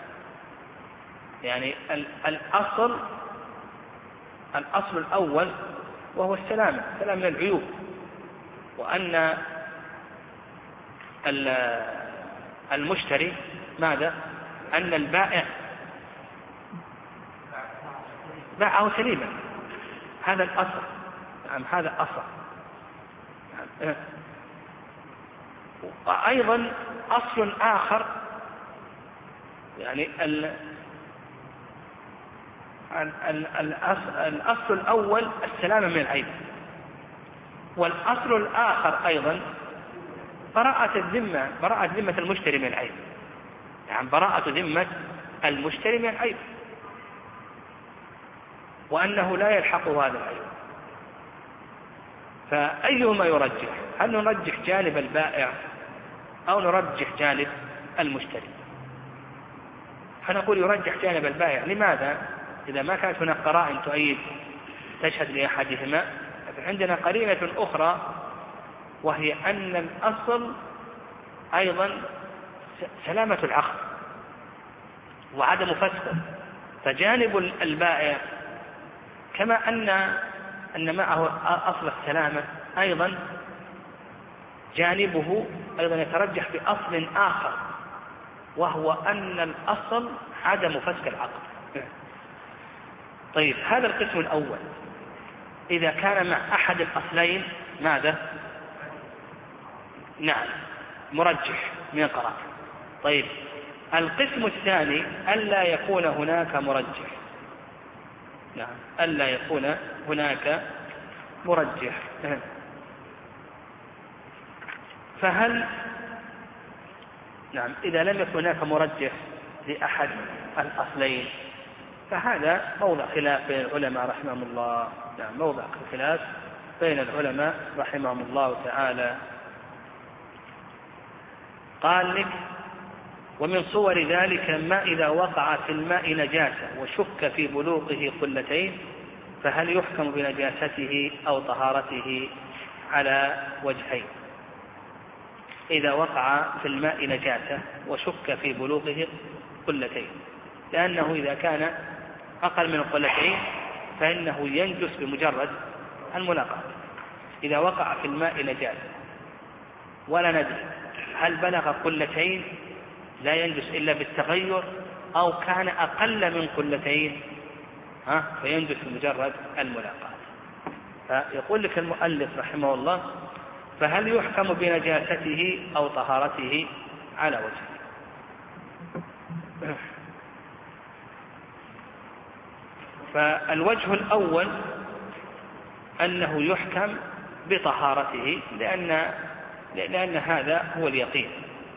يعني الأصل الأصل الأول وهو السلامة، سلام من العيوب، وأن المشتري ماذا؟ أن البائع باعه سليما، هذا الأصل. نعم، هذا أصل. نعم. وأيضا أصل آخر، يعني ال الأصل الأول السلامة من العيب، والأصل الآخر أيضا براءة الذمة، براءة ذمة المشتري من العيب. يعني براءة ذمة المشتري من العيب، وأنه لا يلحقه هذا العيب. فأيهما يرجح؟ هل نرجح جانب البائع أو نرجح جانب المشتري؟ فنقول يرجح جانب البائع. لماذا؟ إذا ما كانت هناك قرائن تؤيد تشهد لأحدهما، عندنا قرينة أخرى وهي أن الأصل أيضا سلامة العقد وعدم فسخه. فجانب البائع كما أن أن معه أصل السلامة أيضا جانبه أيضا يترجح بأصل آخر، وهو أن الأصل عدم فسخ العقد. طيب، هذا القسم الأول إذا كان مع أحد الأصلين ماذا؟ نعم مرجح من القرائن. طيب القسم الثاني ألا يكون هناك مرجح. نعم ألا يكون هناك مرجح. فهل نعم إذا لم يكن هناك مرجح لأحد الأصلين فهذا موضع خلاف بين العلماء رحمهم الله. نعم موضع خلاف بين العلماء رحمهم الله تعالى. قال لك ومن صور ذلك ما إذا وقع في الماء نجاسة وشك في بلوغه قلتين فهل يحكم بنجاسته أو طهارته على وجهين. إذا وقع في الماء نجاسة وشك في بلوغه قلتين، لأنه إذا كان أقل من القلتين فإنه ينجس بمجرد الملاقاة. إذا وقع في الماء نجاسة ولا ندري هل بلغ قلتين لا ينجس إلا بالتغير أو كان أقل من قلتين ها فينجس بمجرد الملاقاة. فيقول لك المؤلف رحمه الله فهل يحكم بنجاسته أو طهارته على وجهه. فالوجه الأول أنه يحكم بطهارته لأن, لأن هذا هو اليقين.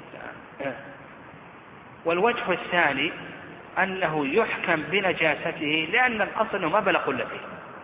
والوجه الثاني أنه يحكم بنجاسته لأن الأصل ما بلغ قلتين.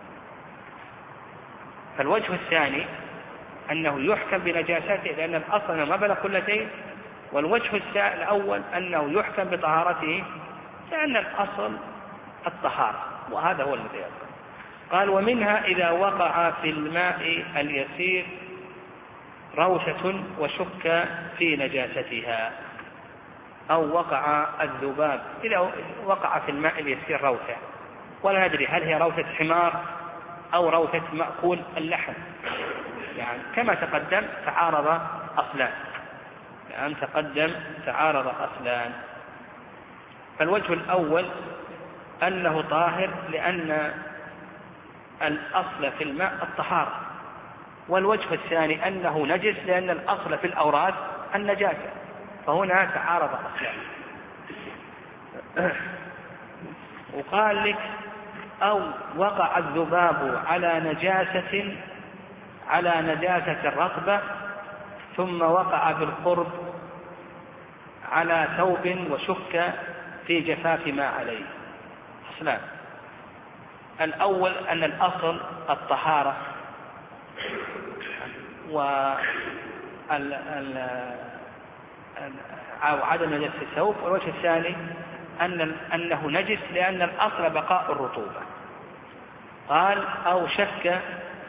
فالوجه الثاني أنه يحكم بنجاسته لأن الأصل ما بلغ قلتين، والوجه الأول أنه يحكم بطهارته لأن الأصل الطهارة، وهذا هو الذي يبقى. قال ومنها إذا وقع في الماء اليسير روشة وشك في نجاستها، أو وقع الذباب. إذا وقع في الماء اليسير روشة ولا ندري هل هي روشة حمار أو روشة مأكول اللحم، يعني كما تقدم تعارض أصلان، يعني تقدم تعارض أصلان. فالوجه الأول أنه طاهر لأن الأصل في الماء الطهارة، والوجه الثاني أنه نجس لأن الأصل في الأوراد النجاسة، فهنا تعارض أصلان. وقال لك أو وقع الذباب على نجاسة على نجاسة الرطبة ثم وقع بالقرب على ثوب وشك في جفاف ما عليه. أصلان: الأول أن الأصل الطهارة أو عدم نجاسة الثوب، والوجه الثاني أن أنه نجس لأن الأصل بقاء الرطوبة. قال أو شك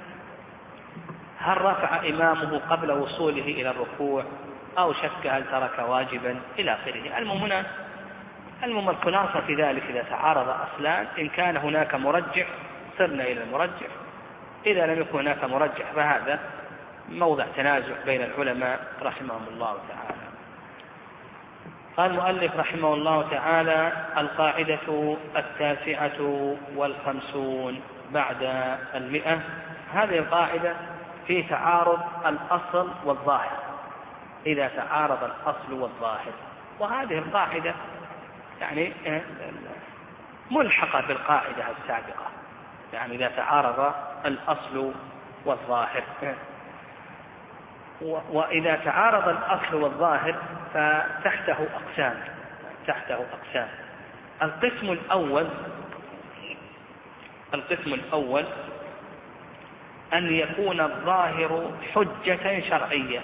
هل رفع إمامه قبل وصوله إلى الركوع أو شك هل ترك واجبا إلى آخره. المهم هنا المهم الخلاصة في ذلك إذا تعارض أصلان إن كان هناك مرجح صرنا إلى المرجح، إذا لم يكن هناك مرجح فهذا موضع تنازع بين العلماء رحمهم الله تعالى. قال المؤلف رحمه الله تعالى: القاعدة التاسعة والخمسون بعد المئة. هذه القاعدة في تعارض الأصل والظاهر، إذا تعارض الأصل والظاهر، وهذه القاعدة يعني ملحقة بالقاعدة السابقة، يعني إذا تعارض الأصل والظاهر. وإذا تعارض الأصل والظاهر فتحته أقسام تحته أقسام القسم الأول القسم الأول أن يكون الظاهر حجة شرعية.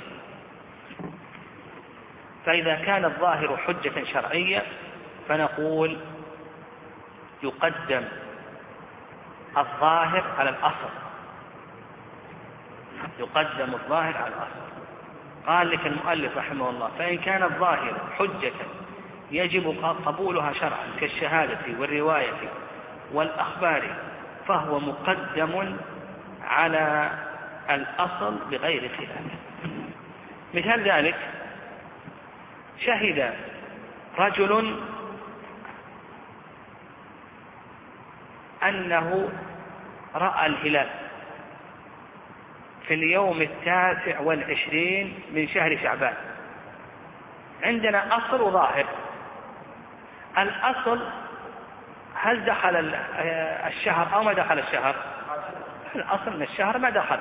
فإذا كان الظاهر حجة شرعية فنقول يقدم الظاهر على الأصل يقدم الظاهر على الأصل. قال لك المؤلف رحمه الله: فإن كان الظاهر حجة يجب قبولها شرعا كالشهادة والرواية والأخبار فهو مقدم على الأصل بغير خلاف. مثال ذلك: شهد رجل أنه رأى الهلال في اليوم التاسع والعشرين من شهر شعبان. عندنا أصل وظاهر. الأصل هل دخل الشهر أو ما دخل الشهر؟ الأصل أن الشهر ما دخل،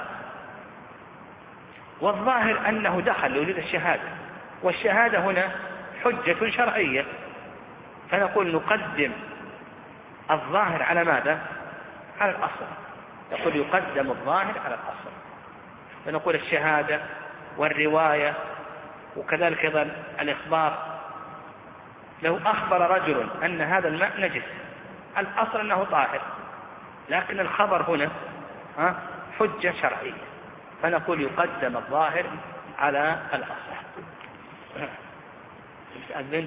والظاهر أنه دخل لوجود الشهادة، والشهادة هنا حجة شرعية، فنقول نقدم الظاهر على ماذا؟ على الأصل. نقول يقدم الظاهر على الأصل، فنقول الشهادة والرواية وكذلك أيضا الإخبار. لو أخبر رجل أن هذا الماء نجس، الأصل أنه طاهر، لكن الخبر هنا حجة شرعية، فنقول يقدم الظاهر على الأصل. أذن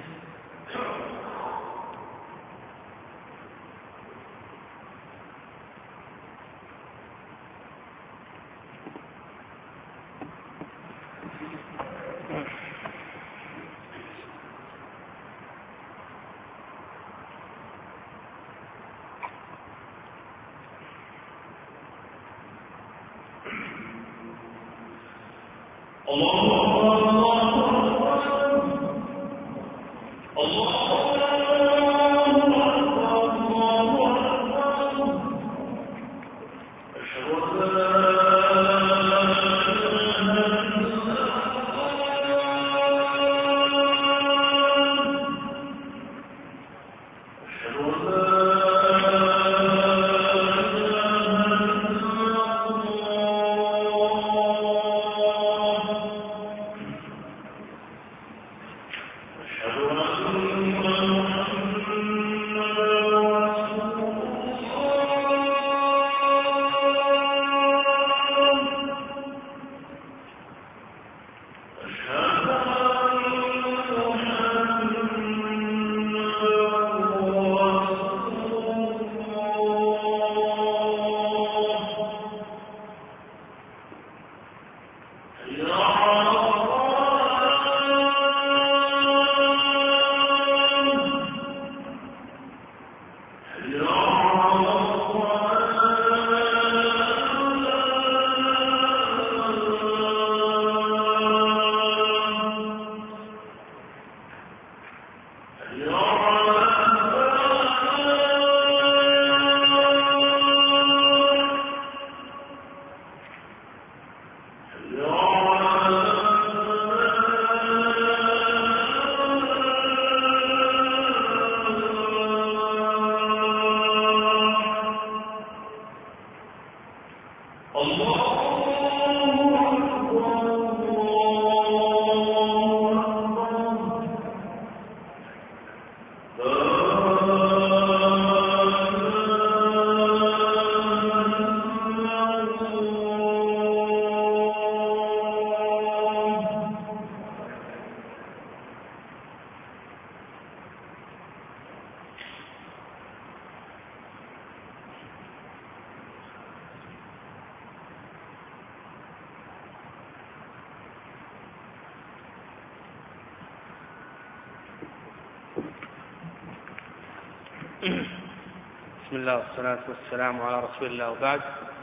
بسم الله والصلاة والسلام على رسول الله، وبعد.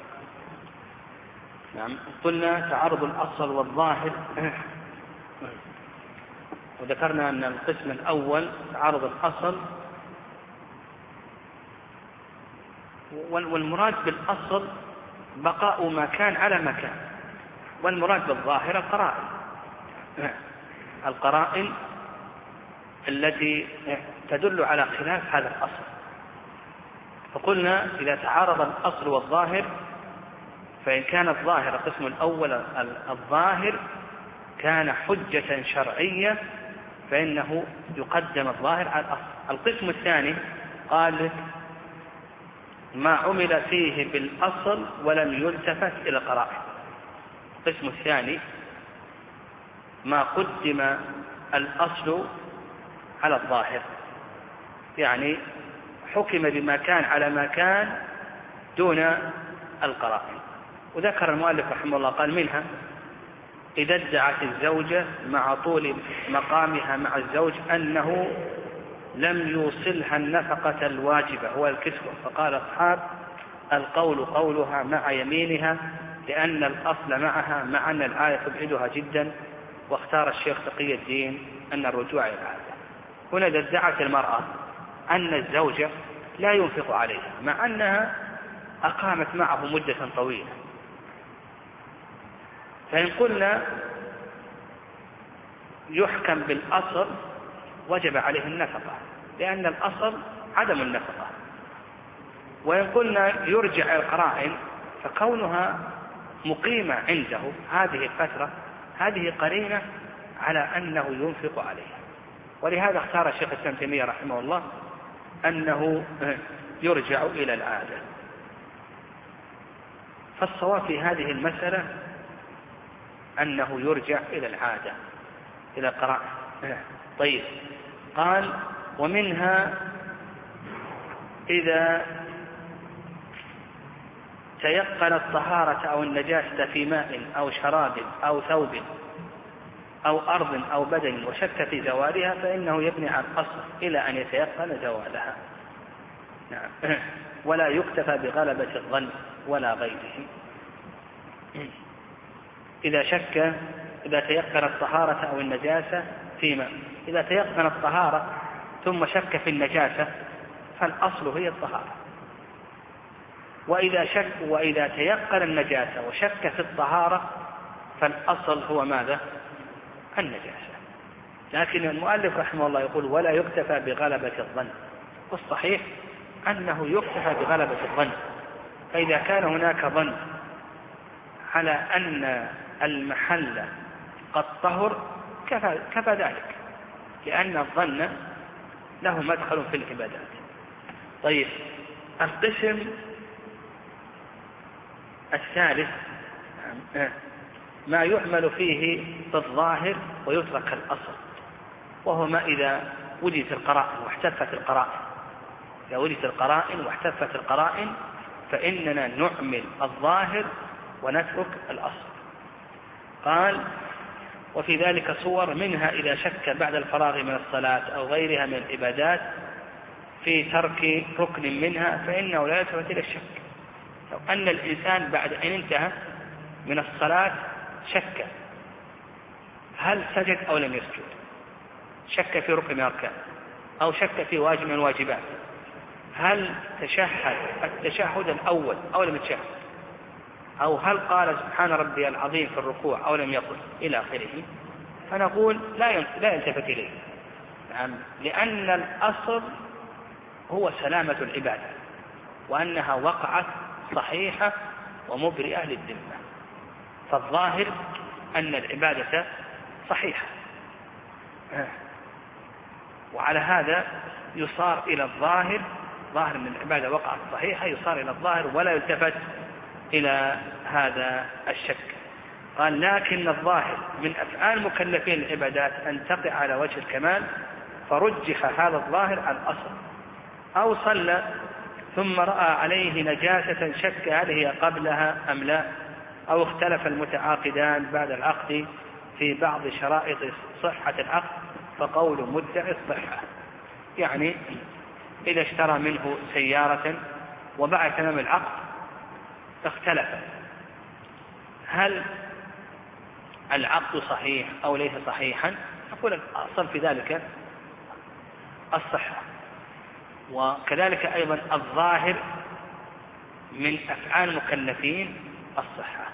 نعم، قلنا تعارض الأصل والظاهر، وذكرنا أن القسم الأول تعارض الأصل، والمراد بالأصل بقاء ما كان على ما كان، والمراد بالظاهر القرائن القرائن التي تدل على خلاف هذا الأصل. فقلنا إذا تعارض الأصل والظاهر، فإن كان الظاهر القسم الأول الظاهر كان حجة شرعية، فإنه يقدم الظاهر على الأصل. القسم الثاني قال ما عمل فيه بالأصل ولم يلتفت إلى القرائن. القسم الثاني ما قدم الأصل على الظاهر، يعني حكم بما كان على ما كان دون القرائن. وذكر المؤلف رحمه الله قال منها إذا ادعت الزوجة مع طول مقامها مع الزوج أنه لم يوصلها النفقة الواجبة هو الكسوة، فقال أصحاب القول قولها مع يمينها لأن الأصل معها مع أن الآية تبعدها جدا، واختار الشيخ تقي الدين أن الرجوع إلى العادة. هنا إذا ادعت المرأة أن الزوجة لا ينفق عليها مع أنها أقامت معه مدة طويلة، فإن قلنا يحكم بالأصل وجب عليه النفقة، لأن الأصل عدم النفقة. وإن قلنا يرجع القرائن، فكونها مقيمة عنده هذه الفترة هذه قرينة على أنه ينفق عليها، ولهذا اختار الشيخ الإسلام تيمية رحمه الله أنه يرجع إلى العادة. فالصواب في هذه المسألة أنه يرجع إلى العادة إلى القرائن. طيب، قال ومنها إذا تيقن الطهارة أو النجاسة في ماء أو شراب أو ثوب أو أرض أو بدن وشك في زوالها فإنه يبني على الأصل إلى أن يتيقن زوالها. نعم. ولا يكتفى بغلبة الظن ولا غيره. إذا شك إذا تيقن الطهارة أو النجاسة في ماء، إذا تيقن الطهارة ثم شك في النجاسة فالأصل هي الطهارة. وإذا شك وإذا تيقن النجاسة وشك في الطهارة فالأصل هو ماذا؟ النجاسة. لكن المؤلف رحمه الله يقول ولا يكتفى بغلبة الظن، والصحيح أنه يكتفى بغلبة الظن. فإذا كان هناك ظن على أن المحل قد طهر كفى, كفى ذلك، لأن الظن له مدخل في العبادات. طيب، القسم الثالث ما يعمل فيه بالظاهر ويترك الأصل، وهو ما إذا وجدت القرائن واحتفت القرائن إذا وجدت القرائن واحتفت القرائن فإننا نعمل الظاهر ونترك الأصل. قال وفي ذلك صور، منها إذا شك بعد الفراغ من الصلاة أو غيرها من العبادات في ترك ركن منها فإنه لا يلتفت إلى الشك. لو أن الإنسان بعد أن انتهى من الصلاة شك هل سجد أو لم يسجد، شك في ركن من الأركان أو شك في واجب من الواجبات، هل تشهد التشهد الأول أو لم يتشهد، أو هل قال سبحان ربي العظيم في الركوع أو لم يقل إلى آخره، فنقول لا لا يلتفت إليه. نعم، لأن الأصل هو سلامة العبادة وأنها وقعت صحيحة ومبرئة للذمة، فالظاهر أن العبادة صحيحة، وعلى هذا يصار إلى الظاهر، ظاهر من العبادة وقعت صحيحة يصار إلى الظاهر ولا يلتفت إلى هذا الشك. قال لكن الظاهر من أفعال مكلفين العبادات أن تقع على وجه الكمال، فرجح هذا الظاهر على الأصل. أو صلى ثم رأى عليه نجاسة شك هل هي قبلها أم لا، أو اختلف المتعاقدان بعد العقد في بعض شرائط صحة العقد فقول مدعي الصحة، يعني إذا اشترى منه سيارة وبعد تمام العقد اختلف هل العقد صحيح أو ليس صحيحا، نقول الأصل في ذلك الصحة. وكذلك أيضا الظاهر من أفعال المكلفين الصحة،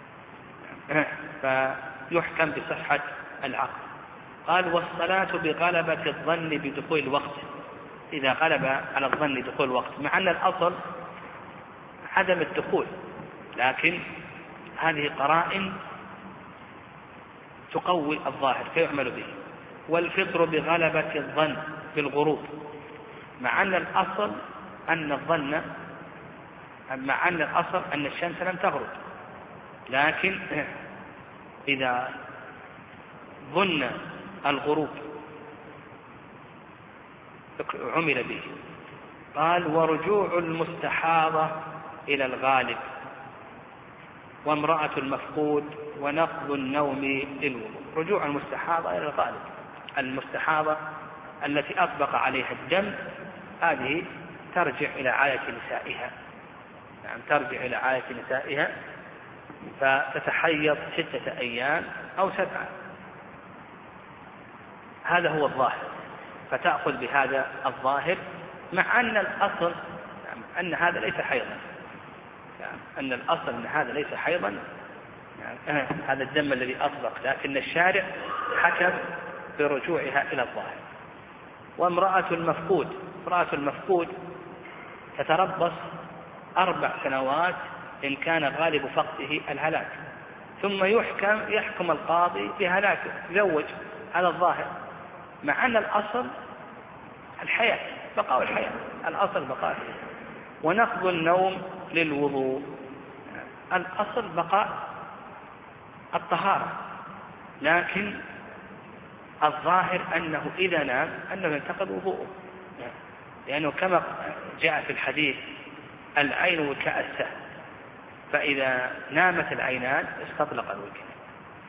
فيحكم بصحة العقد. قال والصلاة بغلبة الظن بدخول الوقت، إذا غلب على الظن دخول الوقت، مع أن الأصل عدم الدخول، لكن هذه قرائن تقوي الظاهر فيعمل به. والفطر بغلبة الظن بالغروب، مع أن الأصل أن الظن مع أن الأصل أن الشمس لم تغرب، لكن إذا ظن الغروب عمل به. قال ورجوع المستحاضة إلى الغالب وامرأة المفقود ونقض النوم للوضوء. رجوع المستحاضة إلى الغالب، المستحاضة التي أطبق عليها الدم هذه ترجع إلى عادة نسائها، نعم ترجع إلى عادة نسائها فتتحيض ستة أيام أو سبعة، هذا هو الظاهر، فتأخذ بهذا الظاهر، مع أن الأصل أن هذا ليس حيضا، أن الأصل أن هذا ليس حيضا، يعني هذا الدم الذي أطلق، لكن الشارع حكم برجوعها إلى الظاهر. وامرأة المفقود، امرأة المفقود تتربص أربع سنوات إن كان غالب فقده الهلاك، ثم يحكم يحكم القاضي بهلاكه، يزوج على الظاهر، مع أن الأصل الحياة، بقاء الحياة، الأصل بقاء الحياة. ونقض النوم للوضوء، الأصل بقاء الطهارة، لكن الظاهر أنه إذا نام أنه ينتقض وضوءه، لأنه كما جاء في الحديث العين وكاء السهم، فإذا نامت العينان استطلق الوكاء.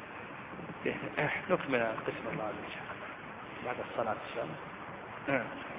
نكمل قسم الله إن شاء الله بعد الصلاة إن شاء الله.